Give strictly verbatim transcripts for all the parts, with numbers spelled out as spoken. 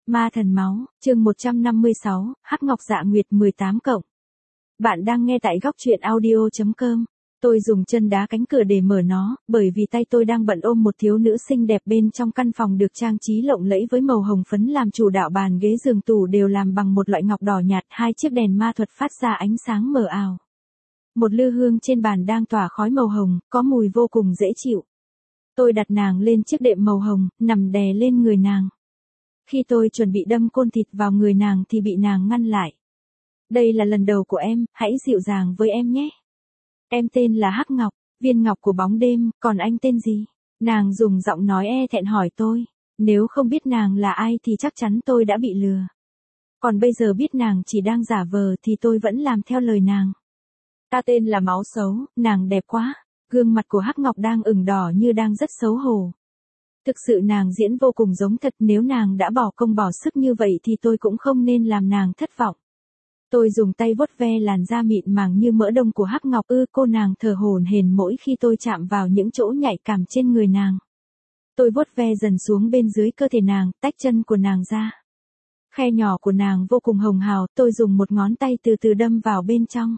Ma thần máu, chương một trăm năm mươi sáu, Hắc Ngọc Dạ Nguyệt mười tám cộng. Bạn đang nghe tại góc truyện audio chấm com. Tôi dùng chân đá cánh cửa để mở nó, bởi vì tay tôi đang bận ôm một thiếu nữ xinh đẹp bên trong căn phòng được trang trí lộng lẫy với màu hồng phấn làm chủ đạo, bàn ghế giường tủ đều làm bằng một loại ngọc đỏ nhạt, hai chiếc đèn ma thuật phát ra ánh sáng mờ ảo. Một lư hương trên bàn đang tỏa khói màu hồng, có mùi vô cùng dễ chịu. Tôi đặt nàng lên chiếc đệm màu hồng, nằm đè lên người nàng. Khi tôi chuẩn bị đâm côn thịt vào người nàng thì bị nàng ngăn lại. Đây là lần đầu của em, hãy dịu dàng với em nhé. Em tên là Hắc Ngọc, viên ngọc của bóng đêm, còn anh tên gì? Nàng dùng giọng nói e thẹn hỏi tôi. Nếu không biết nàng là ai thì chắc chắn tôi đã bị lừa. Còn bây giờ biết nàng chỉ đang giả vờ thì tôi vẫn làm theo lời nàng. Ta tên là Máu Xấu, nàng đẹp quá. Gương mặt của Hắc Ngọc đang ửng đỏ như đang rất xấu hổ. Thực sự nàng diễn vô cùng giống thật, nếu nàng đã bỏ công bỏ sức như vậy thì tôi cũng không nên làm nàng thất vọng. Tôi dùng tay vuốt ve làn da mịn màng như mỡ đông của Hắc Ngọc, ư cô nàng thở hổn hển mỗi khi tôi chạm vào những chỗ nhạy cảm trên người nàng. Tôi vuốt ve dần xuống bên dưới cơ thể nàng, tách chân của nàng ra. Khe nhỏ của nàng vô cùng hồng hào, tôi dùng một ngón tay từ từ đâm vào bên trong.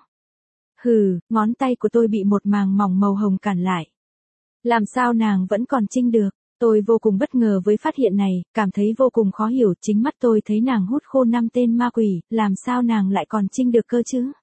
Hừ, ngón tay của tôi bị một màng mỏng màu hồng cản lại. Làm sao nàng vẫn còn trinh được? Tôi vô cùng bất ngờ với phát hiện này, cảm thấy vô cùng khó hiểu, chính mắt tôi thấy nàng hút khô năm tên ma quỷ, làm sao nàng lại còn trinh được cơ chứ?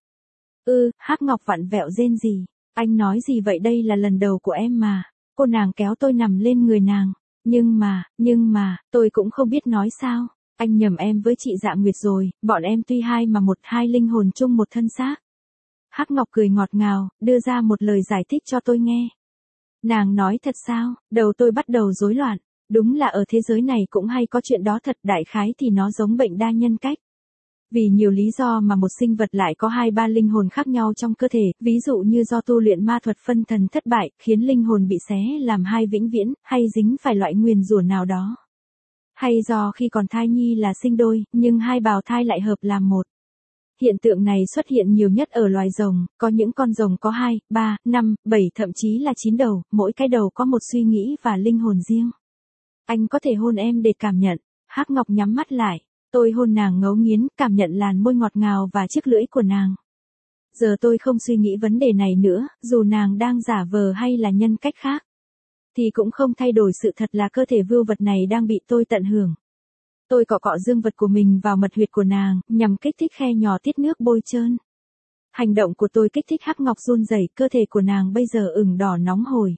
Ư, Hắc Ngọc vặn vẹo rên gì? Anh nói gì vậy, đây là lần đầu của em mà. Cô nàng kéo tôi nằm lên người nàng. Nhưng mà, nhưng mà, tôi cũng không biết nói sao. Anh nhầm em với chị Dạ Nguyệt rồi, bọn em tuy hai mà một, hai linh hồn chung một thân xác. Hắc Ngọc cười ngọt ngào, đưa ra một lời giải thích cho tôi nghe. Nàng nói thật sao? Đầu tôi bắt đầu rối loạn. Đúng là ở thế giới này cũng hay có chuyện đó thật, đại khái thì nó giống bệnh đa nhân cách. Vì nhiều lý do mà một sinh vật lại có hai ba linh hồn khác nhau trong cơ thể, ví dụ như do tu luyện ma thuật phân thần thất bại, khiến linh hồn bị xé làm hai vĩnh viễn, hay dính phải loại nguyền rủa nào đó. Hay do khi còn thai nhi là sinh đôi, nhưng hai bào thai lại hợp làm một. Hiện tượng này xuất hiện nhiều nhất ở loài rồng, có những con rồng có hai, ba, năm, bảy, thậm chí là chín đầu, mỗi cái đầu có một suy nghĩ và linh hồn riêng. Anh có thể hôn em để cảm nhận. Hắc Ngọc nhắm mắt lại, tôi hôn nàng ngấu nghiến, cảm nhận làn môi ngọt ngào và chiếc lưỡi của nàng. Giờ tôi không suy nghĩ vấn đề này nữa, dù nàng đang giả vờ hay là nhân cách khác, thì cũng không thay đổi sự thật là cơ thể vưu vật này đang bị tôi tận hưởng. Tôi cọ cọ dương vật của mình vào mật huyệt của nàng, nhằm kích thích khe nhỏ tiết nước bôi trơn. Hành động của tôi kích thích Hắc Ngọc run rẩy, cơ thể của nàng bây giờ ửng đỏ nóng hổi.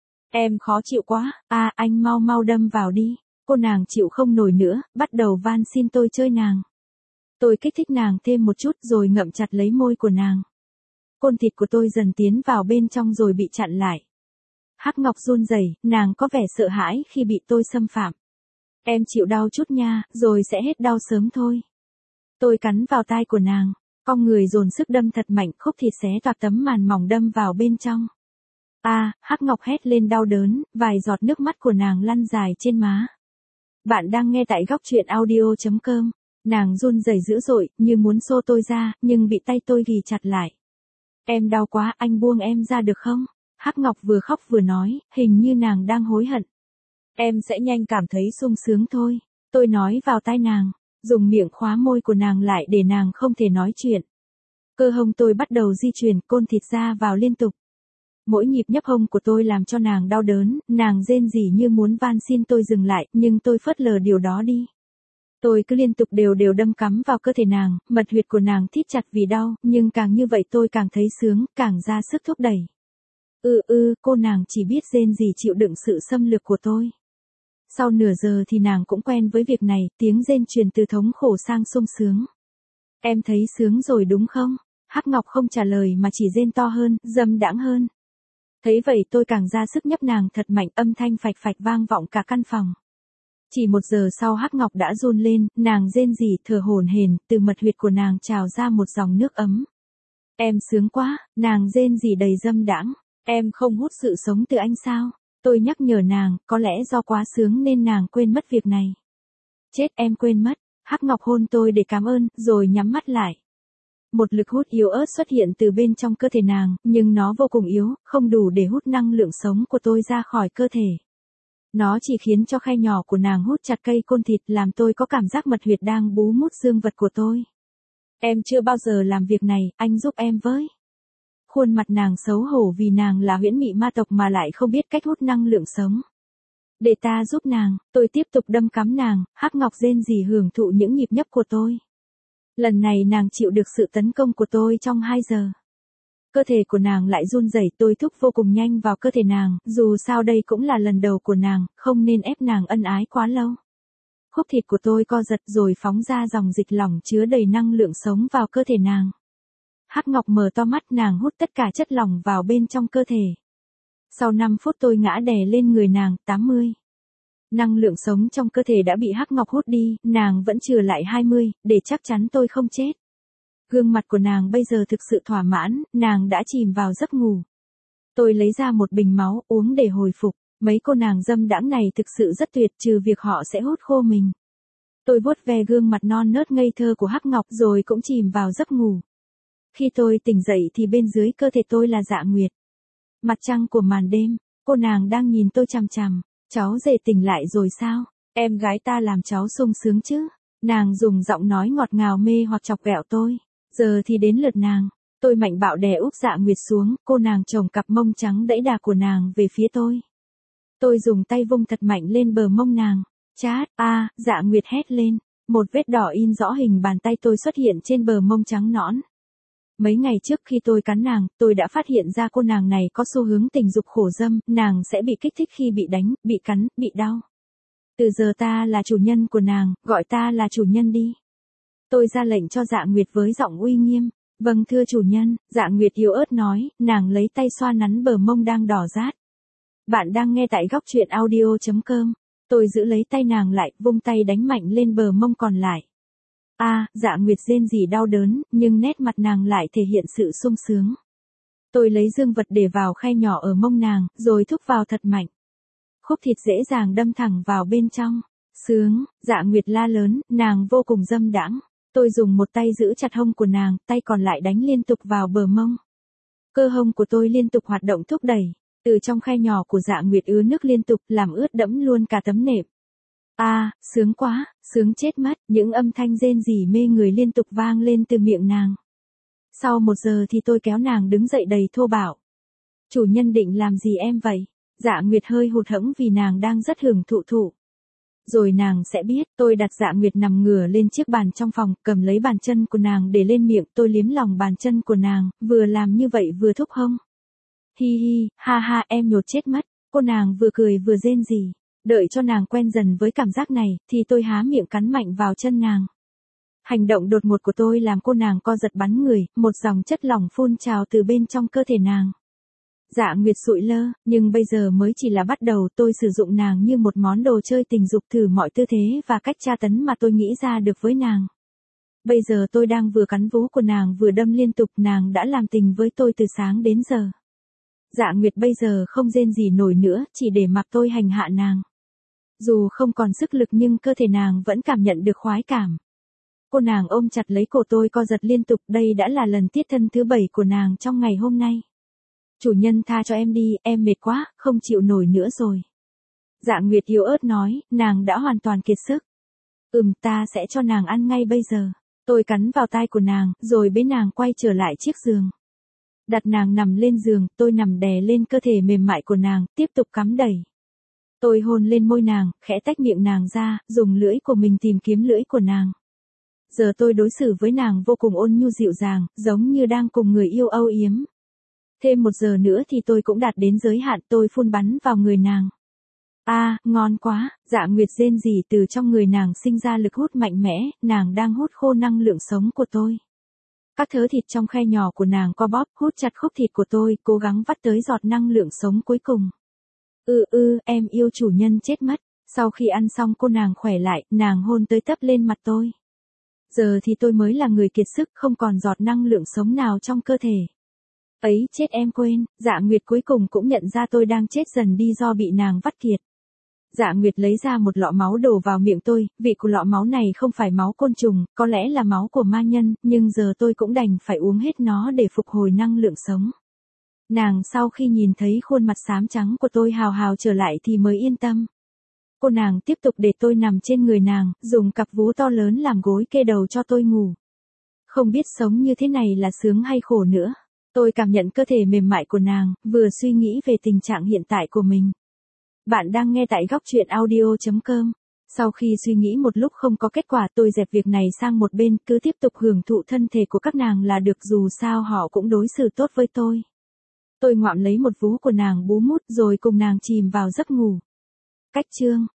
Em khó chịu quá, à anh mau mau đâm vào đi. Cô nàng chịu không nổi nữa, bắt đầu van xin tôi chơi nàng. Tôi kích thích nàng thêm một chút rồi ngậm chặt lấy môi của nàng. Côn thịt của tôi dần tiến vào bên trong rồi bị chặn lại. Hắc Ngọc run rẩy, nàng có vẻ sợ hãi khi bị tôi xâm phạm. Em chịu đau chút nha, rồi sẽ hết đau sớm thôi. Tôi cắn vào tai của nàng, cong người dồn sức đâm thật mạnh, khúc thịt xé toạc tấm màn mỏng đâm vào bên trong. À, Hắc Ngọc hét lên đau đớn, vài giọt nước mắt của nàng lăn dài trên má. Bạn đang nghe tại góc truyện audio chấm com. Nàng run rẩy dữ dội, như muốn xô tôi ra, nhưng bị tay tôi ghì chặt lại. Em đau quá, anh buông em ra được không? Hắc Ngọc vừa khóc vừa nói, hình như nàng đang hối hận. Em sẽ nhanh cảm thấy sung sướng thôi. Tôi nói vào tai nàng, dùng miệng khóa môi của nàng lại để nàng không thể nói chuyện. Cơ hông tôi bắt đầu di chuyển, côn thịt ra vào liên tục. Mỗi nhịp nhấp hông của tôi làm cho nàng đau đớn, nàng rên rỉ như muốn van xin tôi dừng lại, nhưng tôi phớt lờ điều đó đi. Tôi cứ liên tục đều đều đâm cắm vào cơ thể nàng, mật huyệt của nàng thít chặt vì đau, nhưng càng như vậy tôi càng thấy sướng, càng ra sức thúc đẩy. Ừ ừ, cô nàng chỉ biết rên rỉ chịu đựng sự xâm lược của tôi. Sau nửa giờ thì nàng cũng quen với việc này, tiếng rên truyền từ thống khổ sang sung sướng. Em thấy sướng rồi đúng không? Hắc Ngọc không trả lời mà chỉ rên to hơn, dâm đãng hơn. Thấy vậy tôi càng ra sức nhấp nàng thật mạnh, âm thanh phạch phạch vang vọng cả căn phòng. Chỉ một giờ sau Hắc Ngọc đã run lên, nàng rên rỉ thở hổn hển, từ mật huyệt của nàng trào ra một dòng nước ấm. Em sướng quá, nàng rên rỉ đầy dâm đãng. Em không hút sự sống từ anh sao? Tôi nhắc nhở nàng, có lẽ do quá sướng nên nàng quên mất việc này. Chết, em quên mất. Hắc Ngọc hôn tôi để cảm ơn, rồi nhắm mắt lại. Một lực hút yếu ớt xuất hiện từ bên trong cơ thể nàng, nhưng nó vô cùng yếu, không đủ để hút năng lượng sống của tôi ra khỏi cơ thể. Nó chỉ khiến cho khay nhỏ của nàng hút chặt cây côn thịt làm tôi có cảm giác mật huyệt đang bú mút dương vật của tôi. Em chưa bao giờ làm việc này, anh giúp em với. Khuôn mặt nàng xấu hổ vì nàng là huyễn mị ma tộc mà lại không biết cách hút năng lượng sống. Để ta giúp nàng, tôi tiếp tục đâm cắm nàng, Hắc Ngọc rên rỉ hưởng thụ những nhịp nhấp của tôi. Lần này nàng chịu được sự tấn công của tôi trong hai giờ. Cơ thể của nàng lại run rẩy, tôi thúc vô cùng nhanh vào cơ thể nàng, dù sao đây cũng là lần đầu của nàng, không nên ép nàng ân ái quá lâu. Khúc thịt của tôi co giật rồi phóng ra dòng dịch lỏng chứa đầy năng lượng sống vào cơ thể nàng. Hắc Ngọc mở to mắt, nàng hút tất cả chất lỏng vào bên trong cơ thể. Sau năm phút tôi ngã đè lên người nàng, tám mươi. Năng lượng sống trong cơ thể đã bị Hắc Ngọc hút đi, nàng vẫn chừa lại hai mươi, để chắc chắn tôi không chết. Gương mặt của nàng bây giờ thực sự thỏa mãn, nàng đã chìm vào giấc ngủ. Tôi lấy ra một bình máu uống để hồi phục, mấy cô nàng dâm đãng này thực sự rất tuyệt, trừ việc họ sẽ hút khô mình. Tôi vuốt ve gương mặt non nớt ngây thơ của Hắc Ngọc rồi cũng chìm vào giấc ngủ. Khi tôi tỉnh dậy thì bên dưới cơ thể tôi là Dạ Nguyệt. Mặt trăng của màn đêm, cô nàng đang nhìn tôi chằm chằm. Cháu rể tỉnh lại rồi sao? Em gái ta làm cháu sung sướng chứ? Nàng dùng giọng nói ngọt ngào mê hoặc chọc ghẹo tôi. Giờ thì đến lượt nàng. Tôi mạnh bạo đè úp Dạ Nguyệt xuống, cô nàng chồng cặp mông trắng đẫy đà của nàng về phía tôi. Tôi dùng tay vung thật mạnh lên bờ mông nàng. Chát, a, à, Dạ Nguyệt hét lên. Một vết đỏ in rõ hình bàn tay tôi xuất hiện trên bờ mông trắng nõn. Mấy ngày trước khi tôi cắn nàng, tôi đã phát hiện ra cô nàng này có xu hướng tình dục khổ dâm, nàng sẽ bị kích thích khi bị đánh, bị cắn, bị đau. Từ giờ ta là chủ nhân của nàng, gọi ta là chủ nhân đi. Tôi ra lệnh cho Dạ Nguyệt với giọng uy nghiêm. Vâng thưa chủ nhân, Dạ Nguyệt yếu ớt nói, nàng lấy tay xoa nắn bờ mông đang đỏ rát. Bạn đang nghe tại góc truyện audio chấm com. Tôi giữ lấy tay nàng lại, vung tay đánh mạnh lên bờ mông còn lại. A, à, Dạ Nguyệt rên rỉ đau đớn, nhưng nét mặt nàng lại thể hiện sự sung sướng. Tôi lấy dương vật để vào khay nhỏ ở mông nàng, rồi thúc vào thật mạnh. Khúc thịt dễ dàng đâm thẳng vào bên trong. Sướng, Dạ Nguyệt la lớn, nàng vô cùng dâm đãng. Tôi dùng một tay giữ chặt hông của nàng, tay còn lại đánh liên tục vào bờ mông. Cơ hông của tôi liên tục hoạt động thúc đẩy. Từ trong khay nhỏ của Dạ Nguyệt ứa nước liên tục, làm ướt đẫm luôn cả tấm nệm. A, à, sướng quá, sướng chết mất, những âm thanh rên rỉ mê người liên tục vang lên từ miệng nàng. Sau một giờ thì tôi kéo nàng đứng dậy đầy thô bạo. Chủ nhân định làm gì em vậy? Dạ Nguyệt hơi hụt hẫng vì nàng đang rất hưởng thụ thụ. Rồi nàng sẽ biết, tôi đặt Dạ Nguyệt nằm ngửa lên chiếc bàn trong phòng, cầm lấy bàn chân của nàng để lên miệng, tôi liếm lòng bàn chân của nàng, vừa làm như vậy vừa thúc hông. Hi hi, ha ha, em nhột chết mất, cô nàng vừa cười vừa rên rỉ. Đợi cho nàng quen dần với cảm giác này, thì tôi há miệng cắn mạnh vào chân nàng. Hành động đột ngột của tôi làm cô nàng co giật bắn người, một dòng chất lỏng phun trào từ bên trong cơ thể nàng. Dạ Nguyệt sụi lơ, nhưng bây giờ mới chỉ là bắt đầu, tôi sử dụng nàng như một món đồ chơi tình dục, thử mọi tư thế và cách tra tấn mà tôi nghĩ ra được với nàng. Bây giờ tôi đang vừa cắn vú của nàng vừa đâm liên tục, nàng đã làm tình với tôi từ sáng đến giờ. Dạ Nguyệt bây giờ không rên gì nổi nữa, chỉ để mặc tôi hành hạ nàng. Dù không còn sức lực nhưng cơ thể nàng vẫn cảm nhận được khoái cảm. Cô nàng ôm chặt lấy cổ tôi co giật liên tục, đây đã là lần tiết thân thứ bảy của nàng trong ngày hôm nay. Chủ nhân tha cho em đi, em mệt quá, không chịu nổi nữa rồi. Dạ Nguyệt yếu ớt nói, nàng đã hoàn toàn kiệt sức. Ừm, ta sẽ cho nàng ăn ngay bây giờ. Tôi cắn vào tai của nàng, rồi bế nàng quay trở lại chiếc giường. Đặt nàng nằm lên giường, tôi nằm đè lên cơ thể mềm mại của nàng, tiếp tục cắm đẩy. Tôi hôn lên môi nàng, khẽ tách miệng nàng ra, dùng lưỡi của mình tìm kiếm lưỡi của nàng. Giờ tôi đối xử với nàng vô cùng ôn nhu dịu dàng, giống như đang cùng người yêu âu yếm. Thêm một giờ nữa thì tôi cũng đạt đến giới hạn, tôi phun bắn vào người nàng. A, à, ngon quá, Dạ Nguyệt rên rỉ, từ trong người nàng sinh ra lực hút mạnh mẽ, nàng đang hút khô năng lượng sống của tôi. Các thớ thịt trong khay nhỏ của nàng co bóp, hút chặt khúc thịt của tôi, cố gắng vắt tới giọt năng lượng sống cuối cùng. Ừ ừ, em yêu chủ nhân chết mất. Sau khi ăn xong cô nàng khỏe lại, nàng hôn tới tấp lên mặt tôi. Giờ thì tôi mới là người kiệt sức, không còn giọt năng lượng sống nào trong cơ thể. Ấy chết, em quên, Dạ Nguyệt cuối cùng cũng nhận ra tôi đang chết dần đi do bị nàng vắt kiệt. Dạ Nguyệt lấy ra một lọ máu đổ vào miệng tôi, vị của lọ máu này không phải máu côn trùng, có lẽ là máu của ma nhân, nhưng giờ tôi cũng đành phải uống hết nó để phục hồi năng lượng sống. Nàng sau khi nhìn thấy khuôn mặt xám trắng của tôi hào hào trở lại thì mới yên tâm. Cô nàng tiếp tục để tôi nằm trên người nàng, dùng cặp vú to lớn làm gối kê đầu cho tôi ngủ. Không biết sống như thế này là sướng hay khổ nữa. Tôi cảm nhận cơ thể mềm mại của nàng, vừa suy nghĩ về tình trạng hiện tại của mình. Bạn đang nghe tại góc truyện audio chấm com. Sau khi suy nghĩ một lúc không có kết quả, tôi dẹp việc này sang một bên, cứ tiếp tục hưởng thụ thân thể của các nàng là được, dù sao họ cũng đối xử tốt với tôi. Tôi ngoạm lấy một vú của nàng bú mút rồi cùng nàng chìm vào giấc ngủ. Cách chương